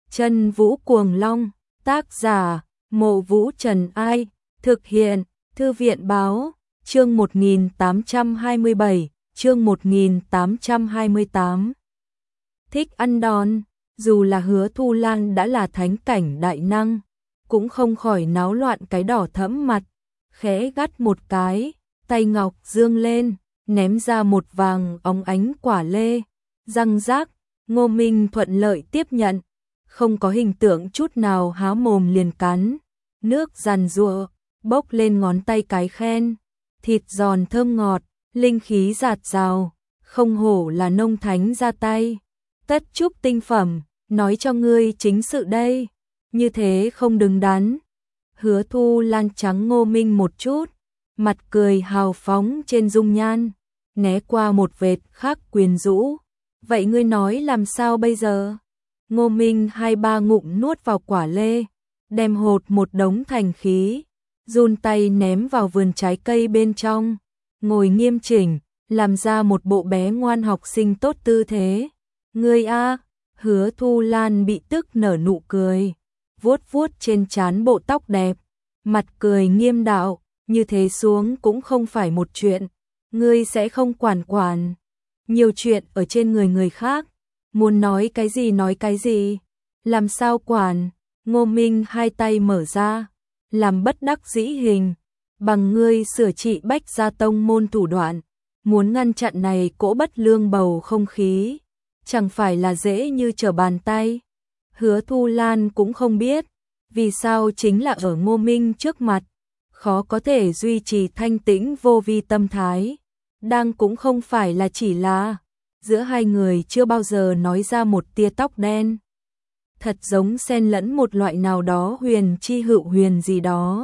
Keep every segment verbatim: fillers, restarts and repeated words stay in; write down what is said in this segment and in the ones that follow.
Chân Vũ Cuồng Long, tác giả, Mộ Vũ Trần Ai, thực hiện, Thư viện Báo, chương một nghìn tám trăm hai mươi bảy, chương một nghìn tám trăm hai mươi tám. Thích ăn đòn, dù là Hứa Thu Lan đã là thánh cảnh đại năng, cũng không khỏi náo loạn cái đỏ thẫm mặt, khẽ gắt một cái, tay ngọc dương lên, ném ra một vàng óng ánh quả lê, răng rác, Ngô Minh thuận lợi tiếp nhận, không có hình tượng chút nào há mồm liền cắn, nước giàn giụa, bốc lên ngón tay cái khen, thịt giòn thơm ngọt, linh khí dạt dào, không hổ là nông thánh ra tay, tất chúc tinh phẩm, nói cho ngươi chính sự đây, như thế không đứng đắn. Hứa Thu Lan trắng Ngô Minh một chút, mặt cười hào phóng trên dung nhan, né qua một vệt khác quyến rũ. Vậy ngươi nói làm sao bây giờ? Ngô Minh hai ba ngụm nuốt vào quả lê, đem hột một đống thành khí, run tay ném vào vườn trái cây bên trong, ngồi nghiêm chỉnh, làm ra một bộ bé ngoan học sinh tốt tư thế. Ngươi a, Hứa Thu Lan bị tức nở nụ cười, vuốt vuốt trên trán bộ tóc đẹp, mặt cười nghiêm đạo, như thế xuống cũng không phải một chuyện, ngươi sẽ không quản quản nhiều chuyện ở trên người người khác, muốn nói cái gì nói cái gì, làm sao quản. Ngô Minh hai tay mở ra, làm bất đắc dĩ hình, bằng ngươi sửa trị Bách Gia tông môn thủ đoạn, muốn ngăn chặn này cỗ bất lương bầu không khí, chẳng phải là dễ như trở bàn tay. Hứa Thu Lan cũng không biết, vì sao chính là ở Ngô Minh trước mặt, khó có thể duy trì thanh tĩnh vô vi tâm thái, đang cũng không phải là chỉ là, giữa hai người chưa bao giờ nói ra một tia tóc đen. Thật giống xen lẫn một loại nào đó huyền chi hữu huyền gì đó.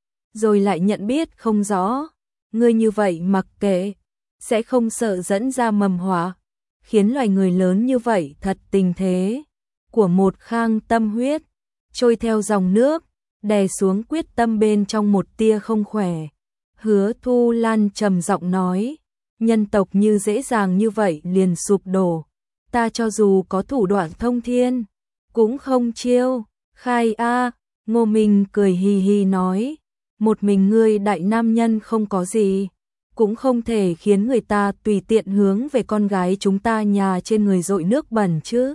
Rồi lại nhận biết không rõ, ngươi như vậy mặc kệ, sẽ không sợ dẫn ra mầm họa, khiến loài người lớn như vậy thật tình thế của một khang tâm huyết, trôi theo dòng nước, đè xuống quyết tâm bên trong một tia không khỏe. Hứa Thu Lan trầm giọng nói, nhân tộc như dễ dàng như vậy liền sụp đổ, ta cho dù có thủ đoạn thông thiên, cũng không chiêu, khai a. Ngô Minh cười hì hì nói, một mình ngươi đại nam nhân không có gì, cũng không thể khiến người ta tùy tiện hướng về con gái chúng ta nhà trên người dội nước bẩn chứ.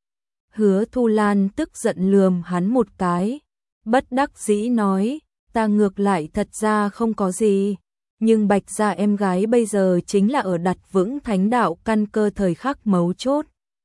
Hứa Thu Lan tức giận lườm hắn một cái, bất đắc dĩ nói, ta ngược lại thật ra không có gì, nhưng Bạch Gia em gái bây giờ chính là ở đặt vững thánh đạo căn cơ thời khắc mấu chốt.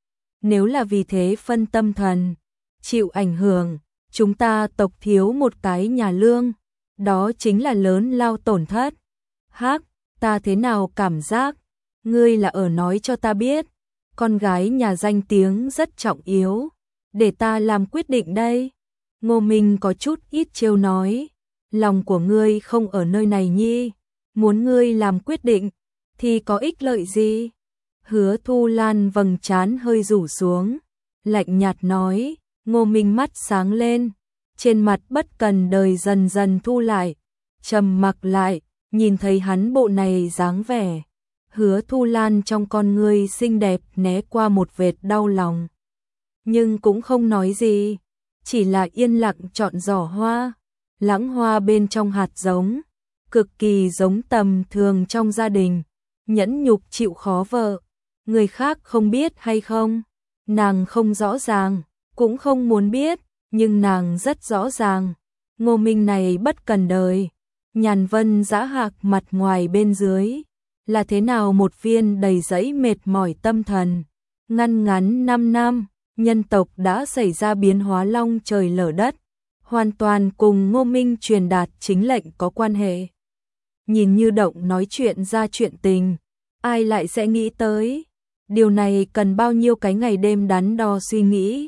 Nếu là vì thế phân tâm thần, chịu ảnh hưởng, chúng ta tộc thiếu một cái nhà lương, đó chính là lớn lao tổn thất. Hắc, ta thế nào cảm giác, ngươi là ở nói cho ta biết, con gái nhà danh tiếng rất trọng yếu, để ta làm quyết định đây. Ngô Minh có chút ít trêu nói, lòng của ngươi không ở nơi này nhi, muốn ngươi làm quyết định, thì có ích lợi gì? Hứa Thu Lan vầng trán hơi rủ xuống, lạnh nhạt nói. Ngô Minh mắt sáng lên, trên mặt bất cần đời dần dần thu lại, trầm mặc lại, nhìn thấy hắn bộ này dáng vẻ. Hứa Thu Lan trong con ngươi xinh đẹp né qua một vệt đau lòng, nhưng cũng không nói gì, chỉ là yên lặng chọn giỏ hoa, lãng hoa bên trong hạt giống, cực kỳ giống tầm thường trong gia đình, nhẫn nhục chịu khó vợ, người khác không biết hay không, nàng không rõ ràng, cũng không muốn biết, nhưng nàng rất rõ ràng, Ngô Minh này bất cần đời, nhàn vân dã hạc mặt ngoài bên dưới, là thế nào một viên đầy dẫy mệt mỏi tâm thần. Ngăn ngắn năm năm, nhân tộc đã xảy ra biến hóa long trời lở đất, hoàn toàn cùng Ngô Minh truyền đạt chính lệnh có quan hệ. Nhìn như động nói chuyện ra chuyện tình, ai lại sẽ nghĩ tới, điều này cần bao nhiêu cái ngày đêm đắn đo suy nghĩ,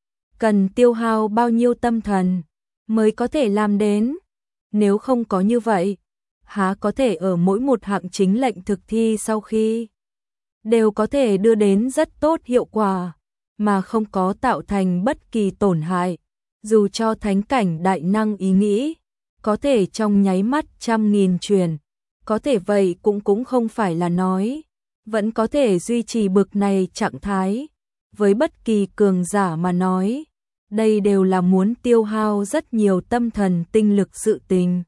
cần tiêu hao bao nhiêu tâm thần mới có thể làm đến. Nếu không có như vậy, há có thể ở mỗi một hạng chính lệnh thực thi sau khi đều có thể đưa đến rất tốt hiệu quả, mà không có tạo thành bất kỳ tổn hại, dù cho thánh cảnh đại năng ý nghĩ, có thể trong nháy mắt trăm nghìn chuyển, có thể vậy cũng cũng không phải là nói, vẫn có thể duy trì bực này trạng thái, với bất kỳ cường giả mà nói, đây đều là muốn tiêu hao rất nhiều tâm thần tinh lực sự tình.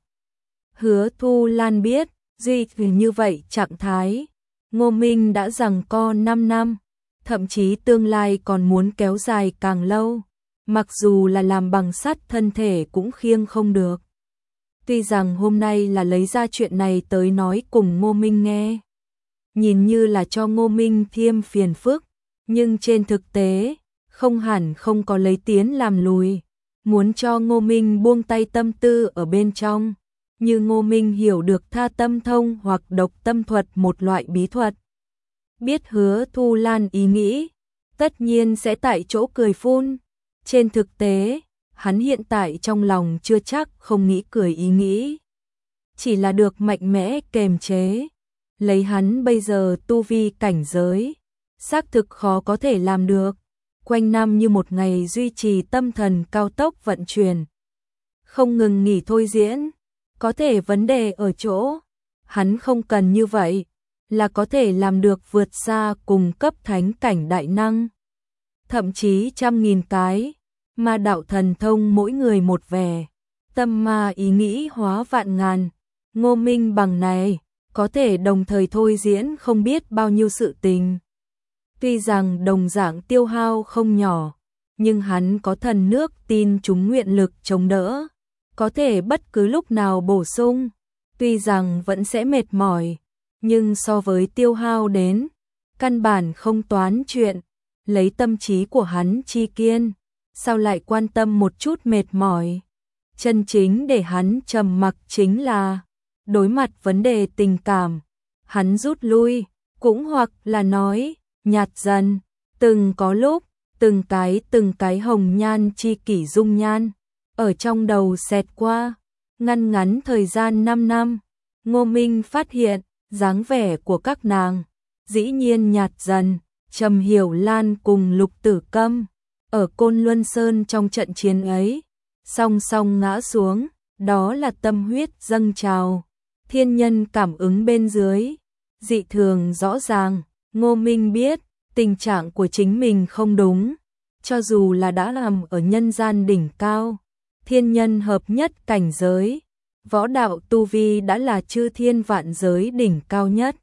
Hứa Thu Lan biết, duy trì như vậy trạng thái, Ngô Minh đã giằng co năm năm, thậm chí tương lai còn muốn kéo dài càng lâu, mặc dù là làm bằng sắt thân thể cũng khiêng không được. Tuy rằng hôm nay là lấy ra chuyện này tới nói cùng Ngô Minh nghe, nhìn như là cho Ngô Minh thêm phiền phức, nhưng trên thực tế, không hẳn không có lấy tiến làm lùi, muốn cho Ngô Minh buông tay tâm tư ở bên trong, như Ngô Minh hiểu được tha tâm thông hoặc độc tâm thuật một loại bí thuật. Biết Hứa Thu Lan ý nghĩ, tất nhiên sẽ tại chỗ cười phun, trên thực tế, hắn hiện tại trong lòng chưa chắc không nghĩ cười ý nghĩ, chỉ là được mạnh mẽ kềm chế, lấy hắn bây giờ tu vi cảnh giới, xác thực khó có thể làm được, quanh năm như một ngày duy trì tâm thần cao tốc vận chuyển, không ngừng nghỉ thôi diễn, có thể vấn đề ở chỗ, hắn không cần như vậy, là có thể làm được vượt xa cùng cấp thánh cảnh đại năng, thậm chí trăm nghìn cái, mà đạo thần thông mỗi người một vẻ, tâm ma ý nghĩ hóa vạn ngàn, Ngô Minh bằng này, có thể đồng thời thôi diễn không biết bao nhiêu sự tình. Tuy rằng đồng dạng tiêu hao không nhỏ, nhưng hắn có thần nước tin chúng nguyện lực chống đỡ, có thể bất cứ lúc nào bổ sung, tuy rằng vẫn sẽ mệt mỏi, nhưng so với tiêu hao đến, căn bản không toán chuyện, lấy tâm trí của hắn chi kiên, sao lại quan tâm một chút mệt mỏi. Chân chính để hắn trầm mặc chính là, đối mặt vấn đề tình cảm, hắn rút lui, cũng hoặc là nói, nhạt dần, từng có lúc, từng cái từng cái hồng nhan chi kỷ dung nhan, ở trong đầu xẹt qua, ngăn ngắn thời gian năm năm, Ngô Minh phát hiện, dáng vẻ của các nàng, dĩ nhiên nhạt dần, Trầm Hiểu Lan cùng Lục Tử Câm, ở Côn Luân Sơn trong trận chiến ấy, song song ngã xuống, đó là tâm huyết dâng trào, thiên nhân cảm ứng bên dưới, dị thường rõ ràng, Ngô Minh biết, tình trạng của chính mình không đúng, cho dù là đã làm ở nhân gian đỉnh cao, thiên nhân hợp nhất cảnh giới, võ đạo tu vi đã là chư thiên vạn giới đỉnh cao nhất.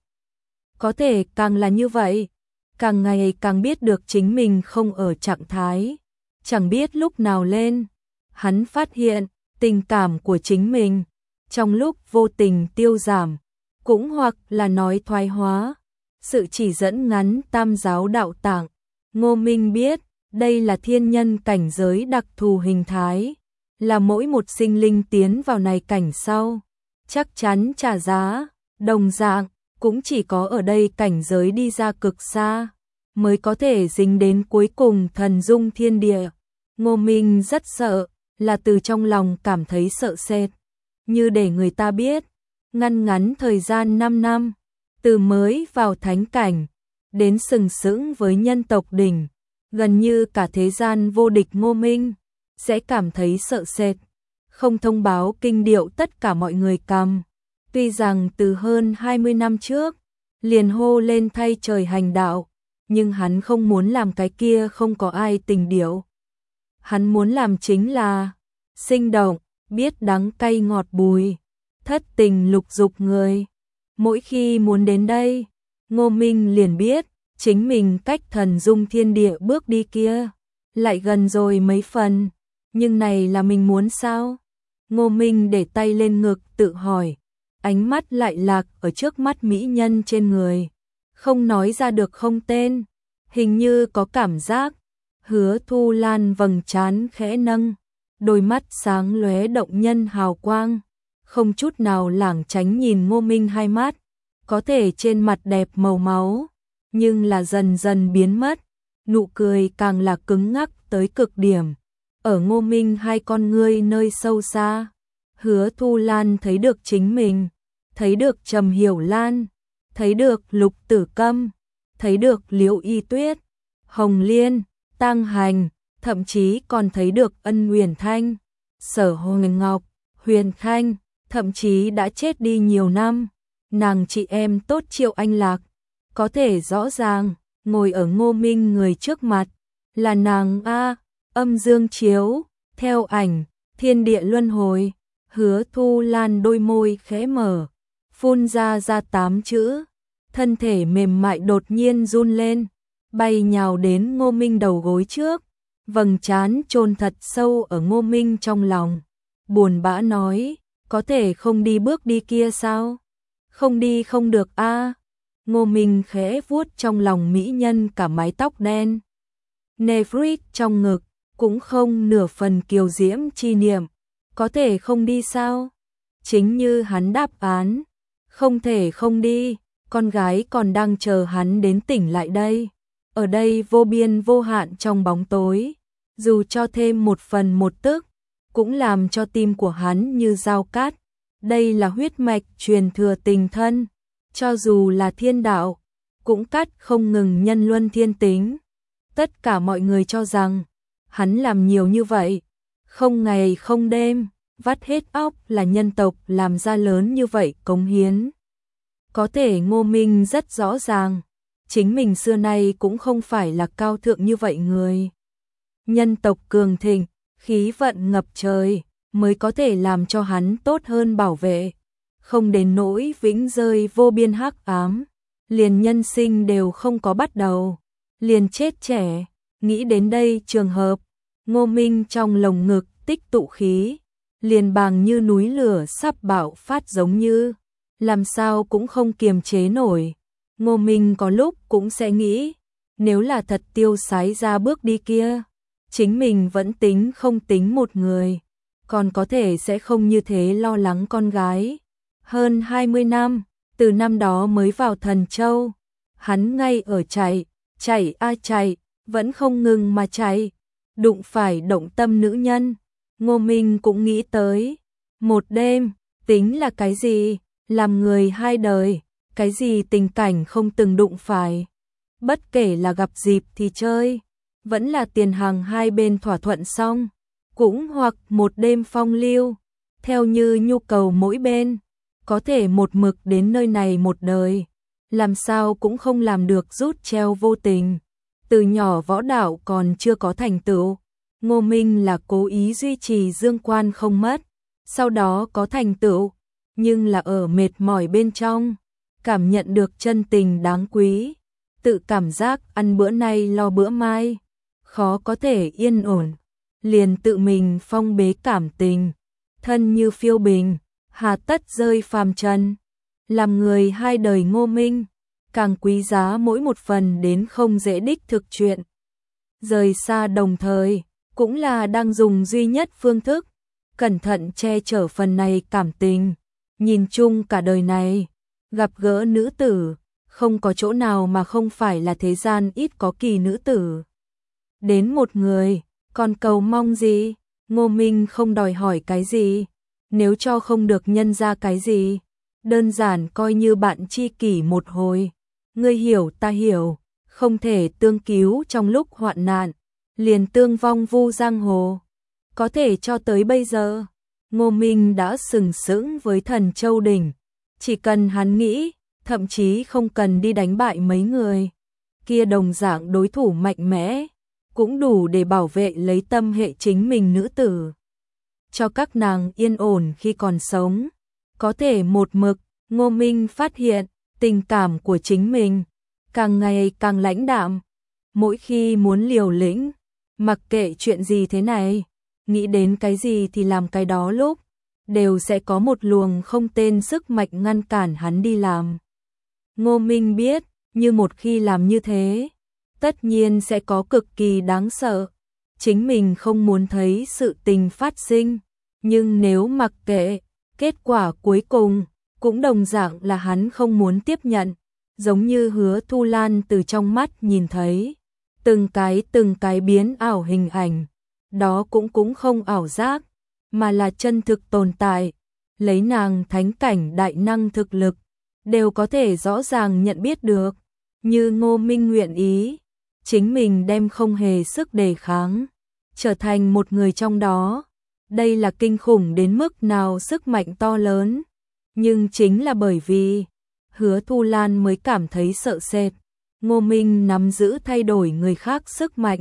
Có thể càng là như vậy, càng ngày càng biết được chính mình không ở trạng thái, chẳng biết lúc nào lên, hắn phát hiện tình cảm của chính mình trong lúc vô tình tiêu giảm, cũng hoặc là nói thoái hóa, sự chỉ dẫn ngắn tam giáo đạo tạng, Ngô Minh biết, đây là thiên nhân cảnh giới đặc thù hình thái, là mỗi một sinh linh tiến vào này cảnh sau, chắc chắn trả giá, đồng dạng, cũng chỉ có ở đây cảnh giới đi ra cực xa, mới có thể dính đến cuối cùng thần dung thiên địa. Ngô Minh rất sợ, là từ trong lòng cảm thấy sợ sệt, như để người ta biết, ngăn ngắn thời gian năm năm, từ mới vào thánh cảnh, đến sừng sững với nhân tộc đỉnh, gần như cả thế gian vô địch Ngô Minh, sẽ cảm thấy sợ sệt, không thông báo kinh điệu tất cả mọi người cầm. Tuy rằng từ hơn hai mươi năm trước, liền hô lên thay trời hành đạo, nhưng hắn không muốn làm cái kia không có ai tình điệu. Hắn muốn làm chính là sinh động, biết đắng cay ngọt bùi, thất tình lục dục người. Mỗi khi muốn đến đây, Ngô Minh liền biết, chính mình cách thần dung thiên địa bước đi kia, lại gần rồi mấy phần, nhưng này là mình muốn sao? Ngô Minh để tay lên ngực tự hỏi, ánh mắt lại lạc ở trước mắt mỹ nhân trên người, không nói ra được không tên, hình như có cảm giác. Hứa Thu Lan vầng trán khẽ nâng, đôi mắt sáng lóe động nhân hào quang, không chút nào lảng tránh nhìn Ngô Minh hai mắt, có thể trên mặt đẹp màu máu, nhưng là dần dần biến mất, nụ cười càng là cứng ngắc tới cực điểm. Ở Ngô Minh hai con ngươi nơi sâu xa, Hứa Thu Lan thấy được chính mình, thấy được Trầm Hiểu Lan, thấy được Lục Tử Câm, thấy được Liễu Y Tuyết, Hồng Liên, Tăng Hành, thậm chí còn thấy được Ân Huyền Thanh, Sở Hồng Ngọc, Huyền Khanh, thậm chí đã chết đi nhiều năm, nàng chị em tốt Triệu Anh Lạc, có thể rõ ràng, ngồi ở Ngô Minh người trước mặt, là nàng a. âm dương chiếu, theo ảnh, thiên địa luân hồi. Hứa Thu Lan đôi môi khẽ mở, phun ra ra tám chữ, thân thể mềm mại đột nhiên run lên, bay nhào đến Ngô Minh đầu gối trước, vầng trán chôn thật sâu ở Ngô Minh trong lòng, buồn bã nói, có thể không đi bước đi kia sao? Không đi không được a. Ngô Minh khẽ vuốt trong lòng mỹ nhân cả mái tóc đen. Nefrit trong ngực, cũng không nửa phần kiều diễm chi niệm, có thể không đi sao? Chính như hắn đáp án, không thể không đi, con gái còn đang chờ hắn đến tỉnh lại đây. Ở đây vô biên vô hạn trong bóng tối, dù cho thêm một phần một tức, cũng làm cho tim của hắn như dao cát. Đây là huyết mạch truyền thừa tình thân, cho dù là thiên đạo, cũng cắt không ngừng nhân luân thiên tính. Tất cả mọi người cho rằng, hắn làm nhiều như vậy, không ngày không đêm, vắt hết óc là nhân tộc làm ra lớn như vậy cống hiến. Có thể Ngô Minh rất rõ ràng, chính mình xưa nay cũng không phải là cao thượng như vậy người. Nhân tộc cường thịnh, khí vận ngập trời, mới có thể làm cho hắn tốt hơn bảo vệ, không đến nỗi vĩnh rơi vô biên hắc ám, liền nhân sinh đều không có bắt đầu, liền chết trẻ. Nghĩ đến đây trường hợp, Ngô Minh trong lồng ngực tích tụ khí, liền bàng như núi lửa sắp bạo phát giống như, làm sao cũng không kiềm chế nổi. Ngô Minh có lúc cũng sẽ nghĩ, nếu là thật tiêu sái ra bước đi kia, chính mình vẫn tính không tính một người, còn có thể sẽ không như thế lo lắng con gái. Hơn hai mươi năm, từ năm đó mới vào Thần Châu, hắn ngay ở chạy, chạy a chạy, vẫn không ngừng mà chạy, đụng phải động tâm nữ nhân. Ngô Minh cũng nghĩ tới, một đêm, tính là cái gì, làm người hai đời, cái gì tình cảnh không từng đụng phải. Bất kể là gặp dịp thì chơi, vẫn là tiền hàng hai bên thỏa thuận xong, cũng hoặc một đêm phong lưu, theo như nhu cầu mỗi bên, có thể một mực đến nơi này một đời, làm sao cũng không làm được rút treo vô tình. Từ nhỏ võ đạo còn chưa có thành tựu, Ngô Minh là cố ý duy trì dương quan không mất, sau đó có thành tựu, nhưng là ở mệt mỏi bên trong, cảm nhận được chân tình đáng quý, tự cảm giác ăn bữa nay lo bữa mai, khó có thể yên ổn, liền tự mình phong bế cảm tình, thân như phiêu bình, hà tất rơi phàm trần. Làm người hai đời Ngô Minh, càng quý giá mỗi một phần đến không dễ đích thực chuyện. Rời xa đồng thời, cũng là đang dùng duy nhất phương thức, cẩn thận che chở phần này cảm tình. Nhìn chung cả đời này, gặp gỡ nữ tử, không có chỗ nào mà không phải là thế gian ít có kỳ nữ tử. Đến một người, còn cầu mong gì? Ngô Minh không đòi hỏi cái gì, nếu cho không được nhân ra cái gì, đơn giản coi như bạn tri kỷ một hồi. Ngươi hiểu ta hiểu, không thể tương cứu trong lúc hoạn nạn, liền tương vong vu giang hồ. Có thể cho tới bây giờ, Ngô Minh đã sừng sững với Thần Châu đỉnh, chỉ cần hắn nghĩ, thậm chí không cần đi đánh bại mấy người kia đồng dạng đối thủ mạnh mẽ, cũng đủ để bảo vệ lấy tâm hệ chính mình nữ tử, cho các nàng yên ổn khi còn sống. Có thể một mực, Ngô Minh phát hiện, tình cảm của chính mình càng ngày càng lãnh đạm, mỗi khi muốn liều lĩnh, mặc kệ chuyện gì thế này, nghĩ đến cái gì thì làm cái đó, lúc đều sẽ có một luồng không tên sức mạnh ngăn cản hắn đi làm. Ngô Minh biết, như một khi làm như thế, tất nhiên sẽ có cực kỳ đáng sợ. Chính mình không muốn thấy sự tình phát sinh, nhưng nếu mặc kệ, kết quả cuối cùng cũng đồng dạng là hắn không muốn tiếp nhận. Giống như Hứa Thu Lan từ trong mắt nhìn thấy, từng cái từng cái biến ảo hình ảnh, đó cũng cũng không ảo giác, mà là chân thực tồn tại. Lấy nàng thánh cảnh đại năng thực lực, đều có thể rõ ràng nhận biết được. Như Ngô Minh nguyện ý, chính mình đem không hề sức đề kháng, trở thành một người trong đó. Đây là kinh khủng đến mức nào sức mạnh to lớn. Nhưng chính là bởi vì Hứa Thu Lan mới cảm thấy sợ sệt. Ngô Minh nắm giữ thay đổi người khác sức mạnh,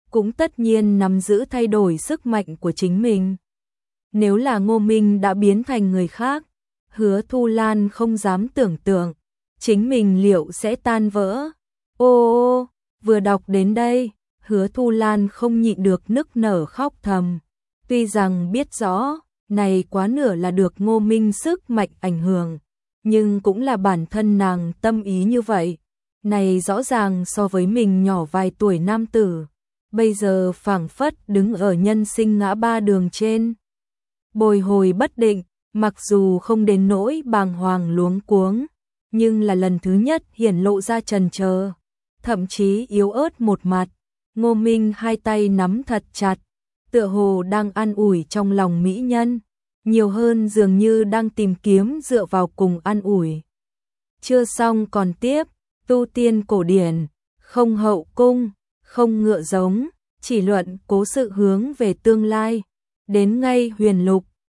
cũng tất nhiên nắm giữ thay đổi sức mạnh của chính mình. Nếu là Ngô Minh đã biến thành người khác, Hứa Thu Lan không dám tưởng tượng, chính mình liệu sẽ tan vỡ. Ô ô, vừa đọc đến đây, Hứa Thu Lan không nhịn được nức nở khóc thầm. Tuy rằng biết rõ, này quá nửa là được Ngô Minh sức mạnh ảnh hưởng, nhưng cũng là bản thân nàng tâm ý như vậy. Này rõ ràng so với mình nhỏ vài tuổi nam tử, bây giờ phảng phất đứng ở nhân sinh ngã ba đường trên. Bồi hồi bất định, mặc dù không đến nỗi bàng hoàng luống cuống, nhưng là lần thứ nhất hiển lộ ra chần chờ, thậm chí yếu ớt một mặt. Ngô Minh hai tay nắm thật chặt, tựa hồ đang an ủi trong lòng mỹ nhân, nhiều hơn dường như đang tìm kiếm dựa vào cùng an ủi. Chưa xong còn tiếp, tu tiên cổ điển, không hậu cung, không ngựa giống, chỉ luận cố sự hướng về tương lai. Đến ngay huyền lục,